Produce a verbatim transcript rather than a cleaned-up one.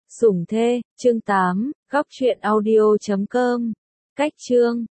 Sủng thê, chương tám, góc truyện audio chấm com. Cách chương